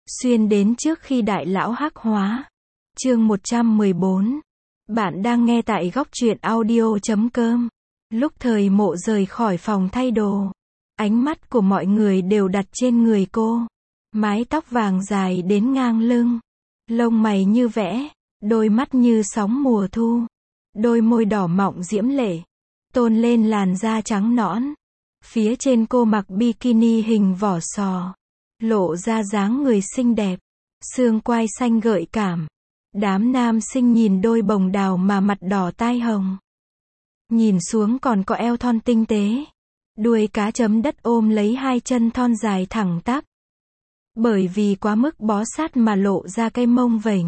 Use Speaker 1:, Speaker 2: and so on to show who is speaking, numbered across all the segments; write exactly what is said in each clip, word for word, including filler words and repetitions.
Speaker 1: Xuyên đến trước khi đại lão hắc hóa. Chương một trăm mười bốn. Bạn đang nghe tại góc truyện audio chấm com. Lúc Thời Mộ rời khỏi phòng thay đồ, ánh mắt của mọi người đều đặt trên người cô. Mái tóc vàng dài đến ngang lưng, lông mày như vẽ, đôi mắt như sóng mùa thu, đôi môi đỏ mọng diễm lệ, tôn lên làn da trắng nõn. Phía trên cô mặc bikini hình vỏ sò, lộ ra dáng người xinh đẹp, xương quai xanh gợi cảm. Đám nam sinh nhìn đôi bồng đào mà mặt đỏ tai hồng. Nhìn xuống còn có eo thon tinh tế, đuôi cá chấm đất ôm lấy hai chân thon dài thẳng tắp. Bởi vì quá mức bó sát mà lộ ra cái mông vểnh.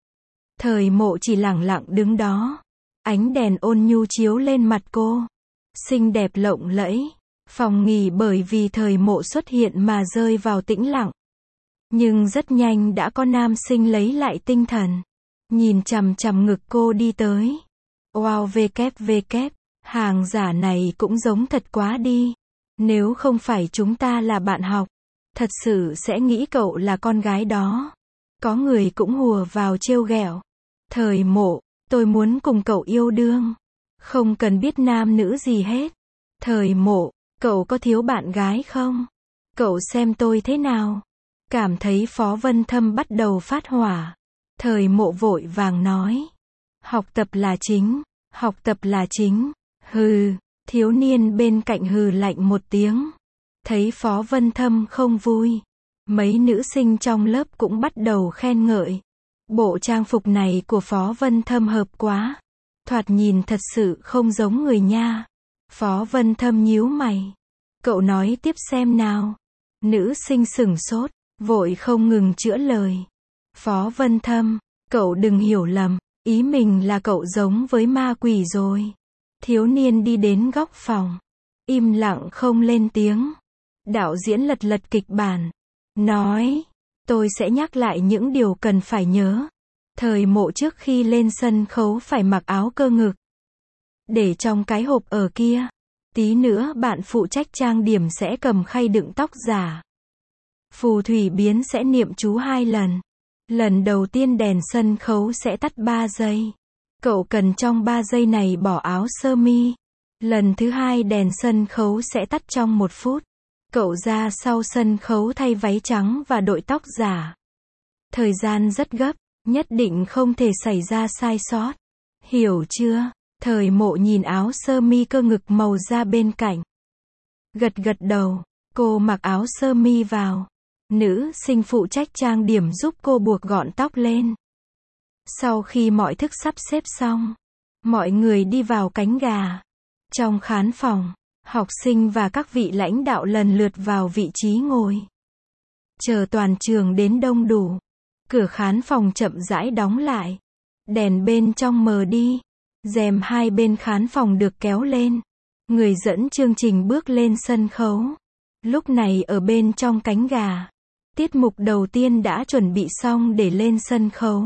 Speaker 1: Thời Mộ chỉ lẳng lặng đứng đó, ánh đèn ôn nhu chiếu lên mặt cô, xinh đẹp lộng lẫy. Phòng nghỉ bởi vì Thời Mộ xuất hiện mà rơi vào tĩnh lặng. Nhưng rất nhanh đã có nam sinh lấy lại tinh thần, nhìn chằm chằm ngực cô đi tới. Wow, vê vê vê, hàng giả này cũng giống thật quá đi. Nếu không phải chúng ta là bạn học, thật sự sẽ nghĩ cậu là con gái đó. Có người cũng hùa vào trêu ghẹo. Thời Mộ, tôi muốn cùng cậu yêu đương, không cần biết nam nữ gì hết. Thời Mộ, cậu có thiếu bạn gái không? Cậu xem tôi thế nào? Cảm thấy Phó Vân Thâm bắt đầu phát hỏa, Thời Mộ vội vàng nói. Học tập là chính, học tập là chính. Hừ, thiếu niên bên cạnh hừ lạnh một tiếng. Thấy Phó Vân Thâm không vui, mấy nữ sinh trong lớp cũng bắt đầu khen ngợi. Bộ trang phục này của Phó Vân Thâm hợp quá. Thoạt nhìn thật sự không giống người nha. Phó Vân Thâm nhíu mày. Cậu nói tiếp xem nào. Nữ sinh sửng sốt, vội không ngừng chữa lời. Phó Vân Thâm, cậu đừng hiểu lầm, ý mình là cậu giống với ma quỷ rồi. Thiếu niên đi đến góc phòng, im lặng không lên tiếng. Đạo diễn lật lật kịch bản, nói, tôi sẽ nhắc lại những điều cần phải nhớ. Thời Mộ trước khi lên sân khấu phải mặc áo cơ ngực, để trong cái hộp ở kia. Tí nữa bạn phụ trách trang điểm sẽ cầm khay đựng tóc giả. Phù thủy biến sẽ niệm chú hai lần. Lần đầu tiên đèn sân khấu sẽ tắt ba giây. Cậu cần trong ba giây này bỏ áo sơ mi. Lần thứ hai đèn sân khấu sẽ tắt trong một phút. Cậu ra sau sân khấu thay váy trắng và đội tóc giả. Thời gian rất gấp, nhất định không thể xảy ra sai sót. Hiểu chưa? Thời Mộ nhìn áo sơ mi cơ ngực màu da bên cạnh. Gật gật đầu, cô mặc áo sơ mi vào. Nữ sinh phụ trách trang điểm giúp cô buộc gọn tóc lên. Sau khi mọi thức sắp xếp xong, mọi người đi vào cánh gà. Trong khán phòng, học sinh và các vị lãnh đạo lần lượt vào vị trí ngồi. Chờ toàn trường đến đông đủ, cửa khán phòng chậm rãi đóng lại. Đèn bên trong mờ đi. Rèm hai bên khán phòng được kéo lên. Người dẫn chương trình bước lên sân khấu. Lúc này ở bên trong cánh gà, tiết mục đầu tiên đã chuẩn bị xong để lên sân khấu.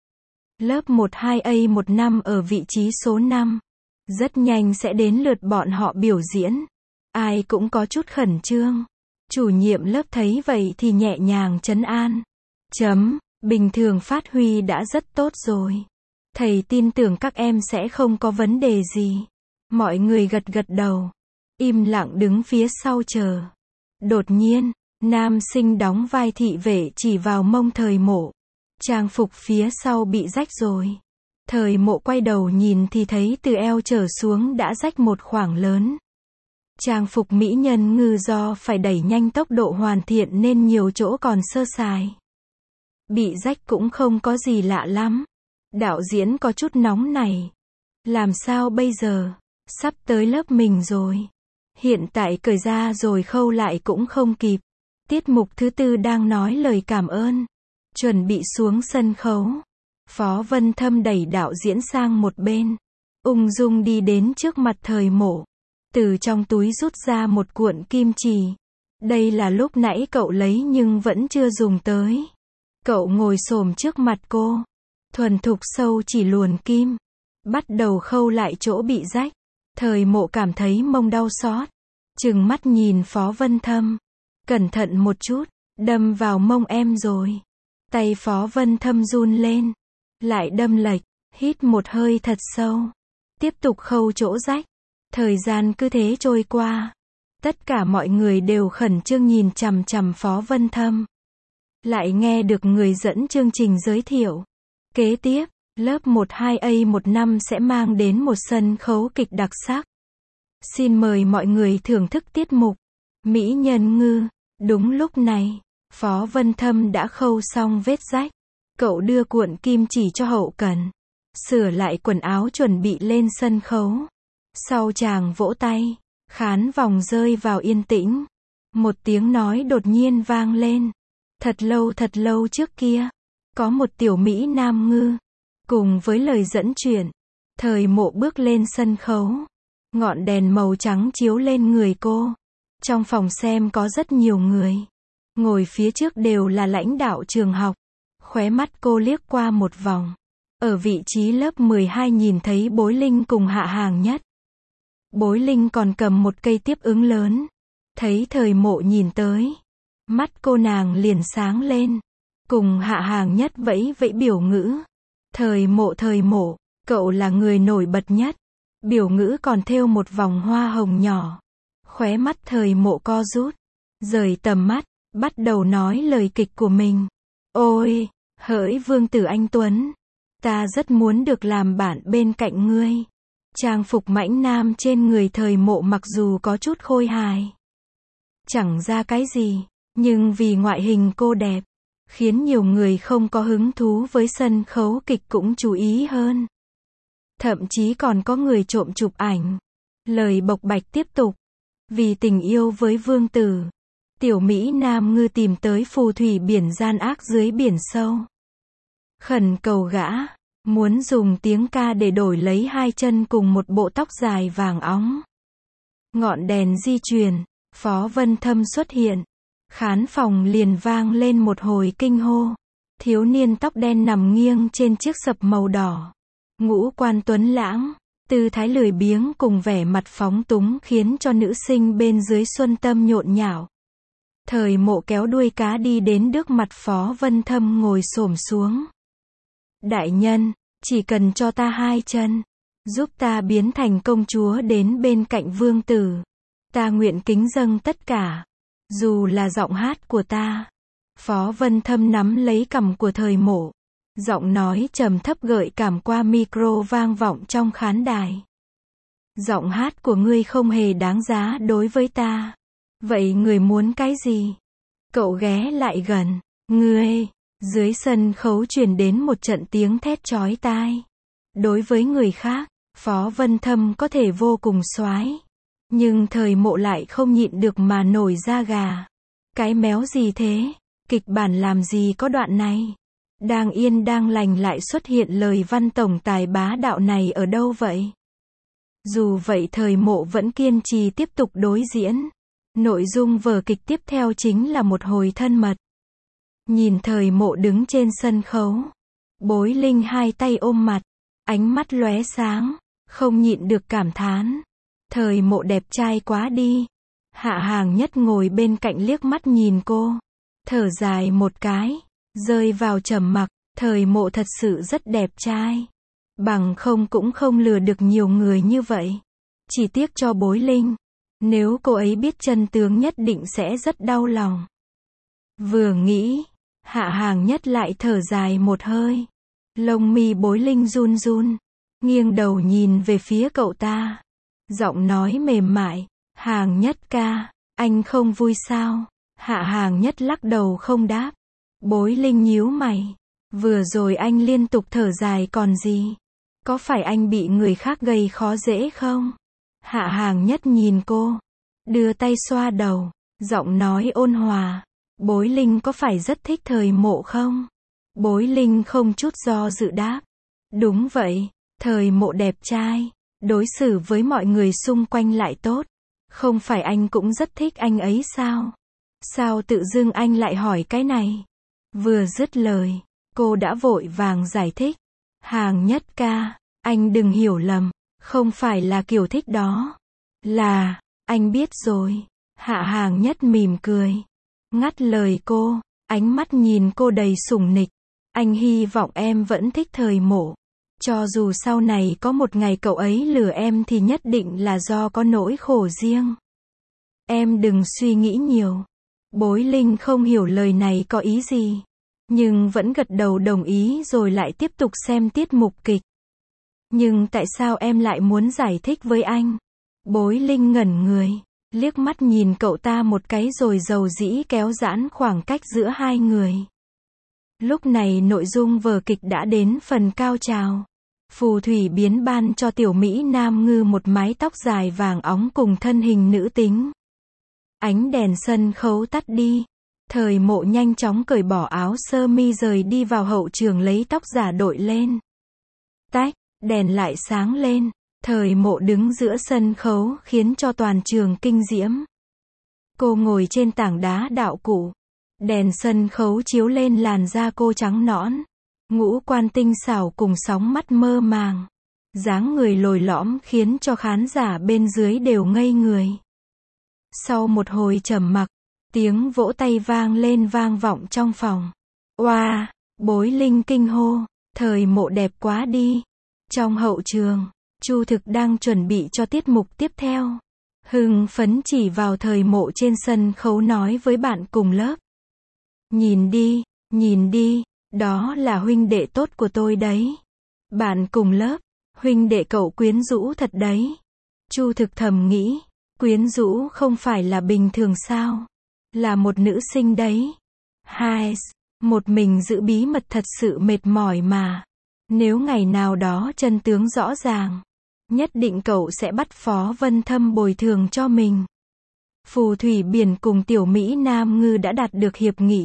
Speaker 1: Lớp một hai A một năm ở vị trí số năm. Rất nhanh sẽ đến lượt bọn họ biểu diễn. Ai cũng có chút khẩn trương. Chủ nhiệm lớp thấy vậy thì nhẹ nhàng trấn an. Chấm, bình thường phát huy đã rất tốt rồi. Thầy tin tưởng các em sẽ không có vấn đề gì. Mọi người gật gật đầu, im lặng đứng phía sau chờ. Đột nhiên, nam sinh đóng vai thị vệ chỉ vào mông Thời Mộ. Trang phục phía sau bị rách rồi. Thời Mộ quay đầu nhìn thì thấy từ eo trở xuống đã rách một khoảng lớn. Trang phục mỹ nhân ngư do phải đẩy nhanh tốc độ hoàn thiện nên nhiều chỗ còn sơ sài. Bị rách cũng không có gì lạ lắm. Đạo diễn có chút nóng này. Làm sao bây giờ? Sắp tới lớp mình rồi. Hiện tại cởi ra rồi khâu lại cũng không kịp. Tiết mục thứ tư đang nói lời cảm ơn. Chuẩn bị xuống sân khấu. Phó Vân Thâm đẩy đạo diễn sang một bên. Ung dung đi đến trước mặt Thời Mộ. Từ trong túi rút ra một cuộn kim chì. Đây là lúc nãy cậu lấy nhưng vẫn chưa dùng tới. Cậu ngồi xổm trước mặt cô. Thuần thục sâu chỉ luồn kim. Bắt đầu khâu lại chỗ bị rách. Thời Mộ cảm thấy mông đau xót. Trừng mắt nhìn Phó Vân Thâm. Cẩn thận một chút. Đâm vào mông em rồi. Tay Phó Vân Thâm run lên. Lại đâm lệch, hít một hơi thật sâu. Tiếp tục khâu chỗ rách. Thời gian cứ thế trôi qua. Tất cả mọi người đều khẩn trương nhìn chằm chằm Phó Vân Thâm. Lại nghe được người dẫn chương trình giới thiệu. Kế tiếp, lớp mười hai A một năm sẽ mang đến một sân khấu kịch đặc sắc. Xin mời mọi người thưởng thức tiết mục Mỹ Nhân Ngư. Đúng lúc này, Phó Vân Thâm đã khâu xong vết rách. Cậu đưa cuộn kim chỉ cho hậu cần. Sửa lại quần áo chuẩn bị lên sân khấu. Sau chàng vỗ tay, khán vòng rơi vào yên tĩnh. Một tiếng nói đột nhiên vang lên. Thật lâu thật lâu trước kia, có một tiểu Mỹ Nam Ngư. Cùng với lời dẫn chuyện, Thời Mộ bước lên sân khấu. Ngọn đèn màu trắng chiếu lên người cô. Trong phòng xem có rất nhiều người. Ngồi phía trước đều là lãnh đạo trường học. Khóe mắt cô liếc qua một vòng. Ở vị trí lớp mười hai nhìn thấy Bối Linh cùng Hạ Hàng Nhất. Bối Linh còn cầm một cây tiếp ứng lớn. Thấy Thời Mộ nhìn tới. Mắt cô nàng liền sáng lên. Cùng Hạ Hàng Nhất vẫy vẫy biểu ngữ. Thời Mộ thời Mộ, cậu là người nổi bật nhất. Biểu ngữ còn thêu một vòng hoa hồng nhỏ. Khóe mắt Thời Mộ co rút. Rời tầm mắt, bắt đầu nói lời kịch của mình. Ôi, hỡi vương tử anh Tuấn. Ta rất muốn được làm bạn bên cạnh ngươi. Trang phục mãnh nam trên người Thời Mộ mặc dù có chút khôi hài. Chẳng ra cái gì, nhưng vì ngoại hình cô đẹp, khiến nhiều người không có hứng thú với sân khấu kịch cũng chú ý hơn. Thậm chí còn có người trộm chụp ảnh. Lời bộc bạch tiếp tục. Vì tình yêu với vương tử, tiểu Mỹ Nam Ngư tìm tới phù thủy biển gian ác dưới biển sâu. Khẩn cầu gã, muốn dùng tiếng ca để đổi lấy hai chân cùng một bộ tóc dài vàng óng. Ngọn đèn di chuyển, Phó Vân Thâm xuất hiện. Khán phòng liền vang lên một hồi kinh hô. Thiếu niên tóc đen nằm nghiêng trên chiếc sập màu đỏ. Ngũ quan tuấn lãng, tư thái lười biếng cùng vẻ mặt phóng túng khiến cho nữ sinh bên dưới xuân tâm nhộn nhạo. Thời Mộ kéo đuôi cá đi đến trước mặt Phó Vân Thâm ngồi xổm xuống. Đại nhân, chỉ cần cho ta hai chân, giúp ta biến thành công chúa đến bên cạnh vương tử. Ta nguyện kính dâng tất cả, dù là giọng hát của ta. Phó Vân Thâm nắm lấy cằm của Thời Mộ. Giọng nói trầm thấp gợi cảm qua micro vang vọng trong khán đài. Giọng hát của ngươi không hề đáng giá đối với ta. Vậy người muốn cái gì? Cậu ghé lại gần. Ngươi. Dưới sân khấu truyền đến một trận tiếng thét chói tai. Đối với người khác, Phó Vân Thâm có thể vô cùng soái, nhưng Thời Mộ lại không nhịn được mà nổi da gà. Cái méo gì thế? Kịch bản làm gì có đoạn này? Đang yên đang lành lại xuất hiện lời văn tổng tài bá đạo này ở đâu vậy? Dù vậy Thời Mộ vẫn kiên trì tiếp tục đối diễn. Nội dung vở kịch tiếp theo chính là một hồi thân mật. Nhìn Thời Mộ đứng trên sân khấu. Bối Linh hai tay ôm mặt. Ánh mắt lóe sáng. Không nhịn được cảm thán. Thời Mộ đẹp trai quá đi. Hạ Hàng Nhất ngồi bên cạnh liếc mắt nhìn cô. Thở dài một cái. Rơi vào trầm mặc. Thời Mộ thật sự rất đẹp trai. Bằng không cũng không lừa được nhiều người như vậy. Chỉ tiếc cho Bối Linh. Nếu cô ấy biết chân tướng nhất định sẽ rất đau lòng. Vừa nghĩ, Hạ Hàng Nhất lại thở dài một hơi. Lông mi Bối Linh run run. Nghiêng đầu nhìn về phía cậu ta. Giọng nói mềm mại. Hàng Nhất ca, anh không vui sao? Hạ Hàng Nhất lắc đầu không đáp. Bối Linh nhíu mày. Vừa rồi anh liên tục thở dài còn gì? Có phải anh bị người khác gây khó dễ không? Hạ Hàng Nhất nhìn cô. Đưa tay xoa đầu. Giọng nói ôn hòa. Bối Linh có phải rất thích Thời Mộ không? Bối Linh không chút do dự đáp. Đúng vậy, Thời Mộ đẹp trai. Đối xử với mọi người xung quanh lại tốt. Không phải anh cũng rất thích anh ấy sao? Sao tự dưng anh lại hỏi cái này? Vừa dứt lời, cô đã vội vàng giải thích. Hàng Nhất ca, anh đừng hiểu lầm. Không phải là kiểu thích đó. Là, anh biết rồi. Hạ Hàng Nhất mỉm cười. Ngắt lời cô, ánh mắt nhìn cô đầy sủng nịch. Anh hy vọng em vẫn thích Thời Mộ. Cho dù sau này có một ngày cậu ấy lừa em thì nhất định là do có nỗi khổ riêng. Em đừng suy nghĩ nhiều. Bối Linh không hiểu lời này có ý gì, nhưng vẫn gật đầu đồng ý rồi lại tiếp tục xem tiết mục kịch. Nhưng tại sao em lại muốn giải thích với anh? Bối Linh ngẩn người, liếc mắt nhìn cậu ta một cái rồi dầu dĩ kéo giãn khoảng cách giữa hai người. Lúc này nội dung vở kịch đã đến phần cao trào. Phù thủy biến ban cho tiểu Mỹ Nam Ngư một mái tóc dài vàng óng cùng thân hình nữ tính. Ánh đèn sân khấu tắt đi. Thời Mộ nhanh chóng cởi bỏ áo sơ mi rời đi vào hậu trường lấy tóc giả đội lên. Tách, đèn lại sáng lên. Thời Mộ đứng giữa sân khấu khiến cho toàn trường kinh diễm. Cô ngồi trên tảng đá đạo cụ. Đèn sân khấu chiếu lên làn da cô trắng nõn. Ngũ quan tinh xảo cùng sóng mắt mơ màng. Dáng người lồi lõm khiến cho khán giả bên dưới đều ngây người. Sau một hồi trầm mặc, tiếng vỗ tay vang lên vang vọng trong phòng. Oa, wow, Bối Linh kinh hô, Thời Mộ đẹp quá đi. Trong hậu trường, Chu Thực đang chuẩn bị cho tiết mục tiếp theo. Hưng phấn chỉ vào Thời Mộ trên sân khấu nói với bạn cùng lớp. Nhìn đi, nhìn đi, đó là huynh đệ tốt của tôi đấy. Bạn cùng lớp, huynh đệ cậu quyến rũ thật đấy. Chu Thực thầm nghĩ, quyến rũ không phải là bình thường sao? Là một nữ sinh đấy. Hai, một mình giữ bí mật thật sự mệt mỏi mà. Nếu ngày nào đó chân tướng rõ ràng, nhất định cậu sẽ bắt Phó Vân Thâm bồi thường cho mình. Phù thủy biển cùng tiểu Mỹ Nam Ngư đã đạt được hiệp nghị.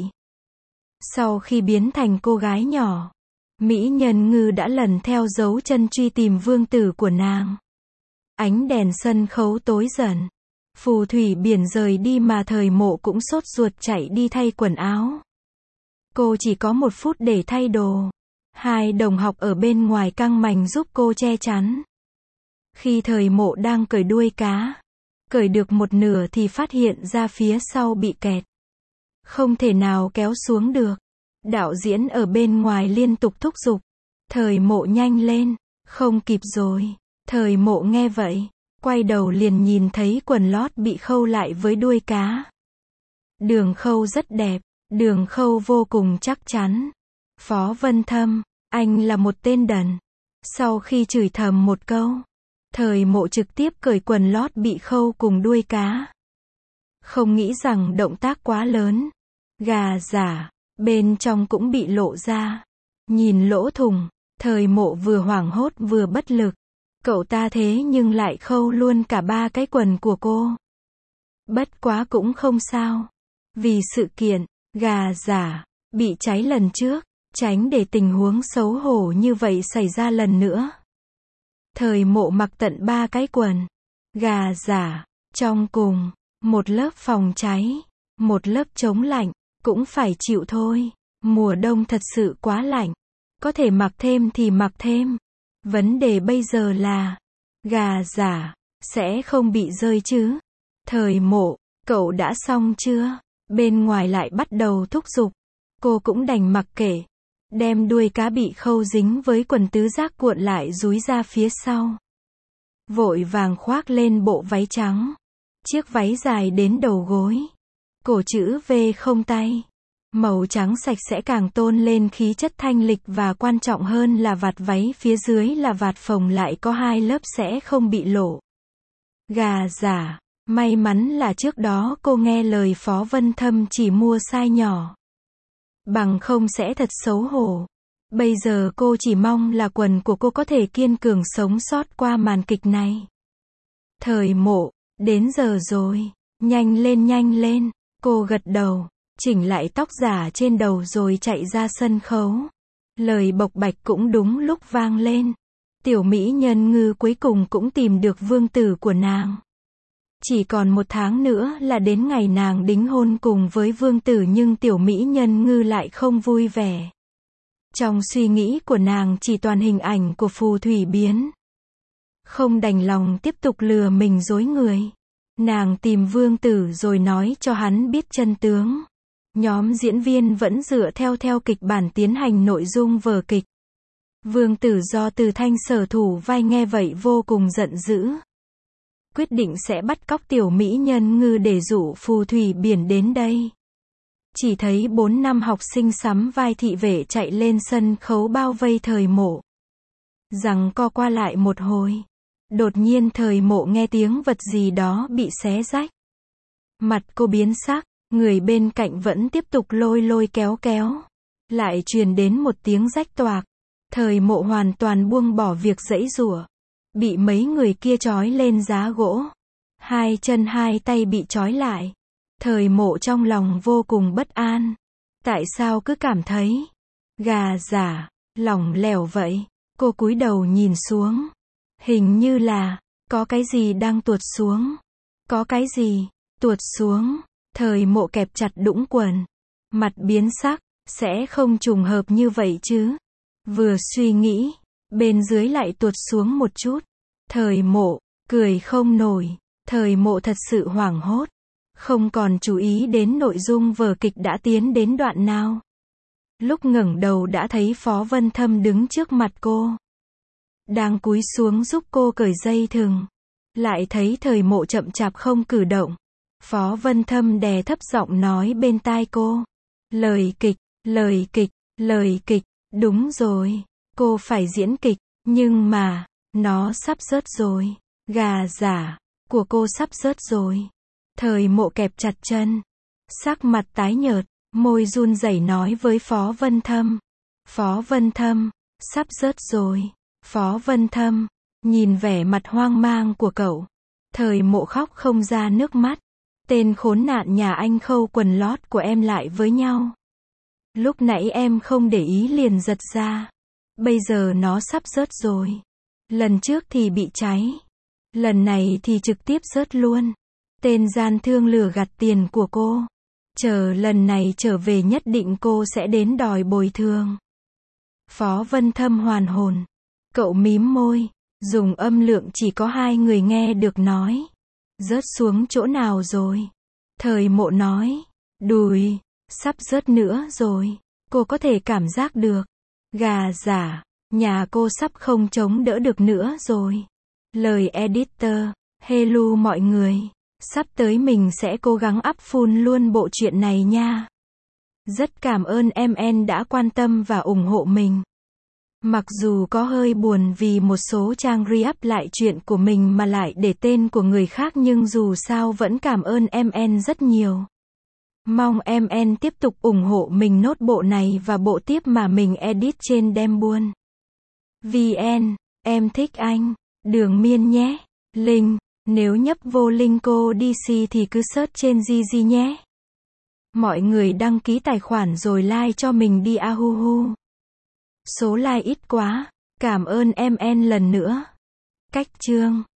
Speaker 1: Sau khi biến thành cô gái nhỏ, Mỹ Nhân Ngư đã lần theo dấu chân truy tìm vương tử của nàng. Ánh đèn sân khấu tối dần. Phù thủy biển rời đi mà Thời Mộ cũng sốt ruột chạy đi thay quần áo. Cô chỉ có một phút để thay đồ. Hai đồng học ở bên ngoài căng mành giúp cô che chắn. Khi Thời Mộ đang cởi đuôi cá, cởi được một nửa thì phát hiện ra phía sau bị kẹt. Không thể nào kéo xuống được. Đạo diễn ở bên ngoài liên tục thúc giục. Thời Mộ nhanh lên, không kịp rồi. Thời Mộ nghe vậy, quay đầu liền nhìn thấy quần lót bị khâu lại với đuôi cá. Đường khâu rất đẹp, đường khâu vô cùng chắc chắn. Phó Vân Thâm, anh là một tên đần. Sau khi chửi thầm một câu, Thời Mộ trực tiếp cởi quần lót bị khâu cùng đuôi cá. Không nghĩ rằng động tác quá lớn. Gà giả, bên trong cũng bị lộ ra. Nhìn lỗ thủng, Thời Mộ vừa hoảng hốt vừa bất lực. Cậu ta thế nhưng lại khâu luôn cả ba cái quần của cô. Bất quá cũng không sao. Vì sự kiện, gà giả, bị cháy lần trước, tránh để tình huống xấu hổ như vậy xảy ra lần nữa. Thời Mộ mặc tận ba cái quần. Gà giả, trong cùng, một lớp phòng cháy, một lớp chống lạnh, cũng phải chịu thôi. Mùa đông thật sự quá lạnh. Có thể mặc thêm thì mặc thêm. Vấn đề bây giờ là, gà giả, sẽ không bị rơi chứ? Thời Mộ, cậu đã xong chưa? Bên ngoài lại bắt đầu thúc giục. Cô cũng đành mặc kệ. Đem đuôi cá bị khâu dính với quần tứ giác cuộn lại dúi ra phía sau. Vội vàng khoác lên bộ váy trắng. Chiếc váy dài đến đầu gối. Cổ chữ V không tay. Màu trắng sạch sẽ càng tôn lên khí chất thanh lịch và quan trọng hơn là vạt váy phía dưới là vạt phồng lại có hai lớp sẽ không bị lộ. Gà giả, may mắn là trước đó cô nghe lời Phó Vân Thâm chỉ mua size nhỏ. Bằng không sẽ thật xấu hổ. Bây giờ cô chỉ mong là quần của cô có thể kiên cường sống sót qua màn kịch này. Thời Mộ, đến giờ rồi. Nhanh lên nhanh lên. Cô gật đầu. Chỉnh lại tóc giả trên đầu rồi chạy ra sân khấu. Lời bộc bạch cũng đúng lúc vang lên. Tiểu Mỹ Nhân Ngư cuối cùng cũng tìm được vương tử của nàng. Chỉ còn một tháng nữa là đến ngày nàng đính hôn cùng với vương tử nhưng Tiểu Mỹ Nhân Ngư lại không vui vẻ. Trong suy nghĩ của nàng chỉ toàn hình ảnh của phù thủy biến. Không đành lòng tiếp tục lừa mình dối người. Nàng tìm vương tử rồi nói cho hắn biết chân tướng. Nhóm diễn viên vẫn dựa theo theo kịch bản tiến hành nội dung vở kịch. Vương Tử do Từ Thanh sở thủ vai nghe vậy vô cùng giận dữ. Quyết định sẽ bắt cóc tiểu mỹ nhân Ngư để dụ phù thủy biển đến đây. Chỉ thấy bốn năm học sinh sắm vai thị vệ chạy lên sân khấu bao vây Thời Mộ. Rằng co qua lại một hồi. Đột nhiên Thời Mộ nghe tiếng vật gì đó bị xé rách. Mặt cô biến sắc, người bên cạnh vẫn tiếp tục lôi lôi kéo kéo. Lại truyền đến một tiếng rách toạc. Thời Mộ hoàn toàn buông bỏ việc giãy giụa. Bị mấy người kia trói lên giá gỗ. Hai chân hai tay bị trói lại. Thời Mộ trong lòng vô cùng bất an. Tại sao cứ cảm thấy gà giả, lỏng lẻo vậy? Cô cúi đầu nhìn xuống. Hình như là có cái gì đang tuột xuống. Có cái gì tuột xuống? Thời Mộ kẹp chặt đũng quần. Mặt biến sắc, sẽ không trùng hợp như vậy chứ? Vừa suy nghĩ, bên dưới lại tuột xuống một chút. Thời Mộ cười không nổi. Thời Mộ thật sự hoảng hốt. Không còn chú ý đến nội dung vở kịch đã tiến đến đoạn nào. Lúc ngẩng đầu đã thấy Phó Vân Thâm đứng trước mặt cô. Đang cúi xuống giúp cô cởi dây thừng. Lại thấy Thời Mộ chậm chạp không cử động. Phó Vân Thâm đè thấp giọng nói bên tai cô. Lời kịch, lời kịch, lời kịch, đúng rồi. Cô phải diễn kịch, nhưng mà, nó sắp rớt rồi. Gà giả của cô sắp rớt rồi. Thời Mộ kẹp chặt chân. Sắc mặt tái nhợt, môi run rẩy nói với Phó Vân Thâm. Phó Vân Thâm, sắp rớt rồi. Phó Vân Thâm, nhìn vẻ mặt hoang mang của cậu. Thời Mộ khóc không ra nước mắt. Tên khốn nạn nhà anh khâu quần lót của em lại với nhau. Lúc nãy em không để ý liền giật ra. Bây giờ nó sắp rớt rồi. Lần trước thì bị cháy. Lần này thì trực tiếp rớt luôn. Tên gian thương lừa gạt tiền của cô. Chờ lần này trở về nhất định cô sẽ đến đòi bồi thường. Phó Vân Thâm hoàn hồn. Cậu mím môi, dùng âm lượng chỉ có hai người nghe được nói. Rớt xuống chỗ nào rồi? Thời Mộ nói. Đùi, sắp rớt nữa rồi. Cô có thể cảm giác được. Gà giả, nhà cô sắp không chống đỡ được nữa rồi. Lời editor. Hello mọi người. Sắp tới mình sẽ cố gắng up full luôn bộ truyện này nha. Rất cảm ơn em en đã quan tâm và ủng hộ mình. Mặc dù có hơi buồn vì một số trang re-up lại chuyện của mình mà lại để tên của người khác nhưng dù sao vẫn cảm ơn em en rất nhiều. Mong em en tiếp tục ủng hộ mình nốt bộ này và bộ tiếp mà mình edit trên Đem Buôn. vê en, em thích anh. Đường Miên nhé. Link, nếu nhấp vô link cô đê xê thì cứ search trên Gigi nhé. Mọi người đăng ký tài khoản rồi like cho mình đi a hu hu. Số like ít quá. Cảm ơn em en lần nữa. Cách chương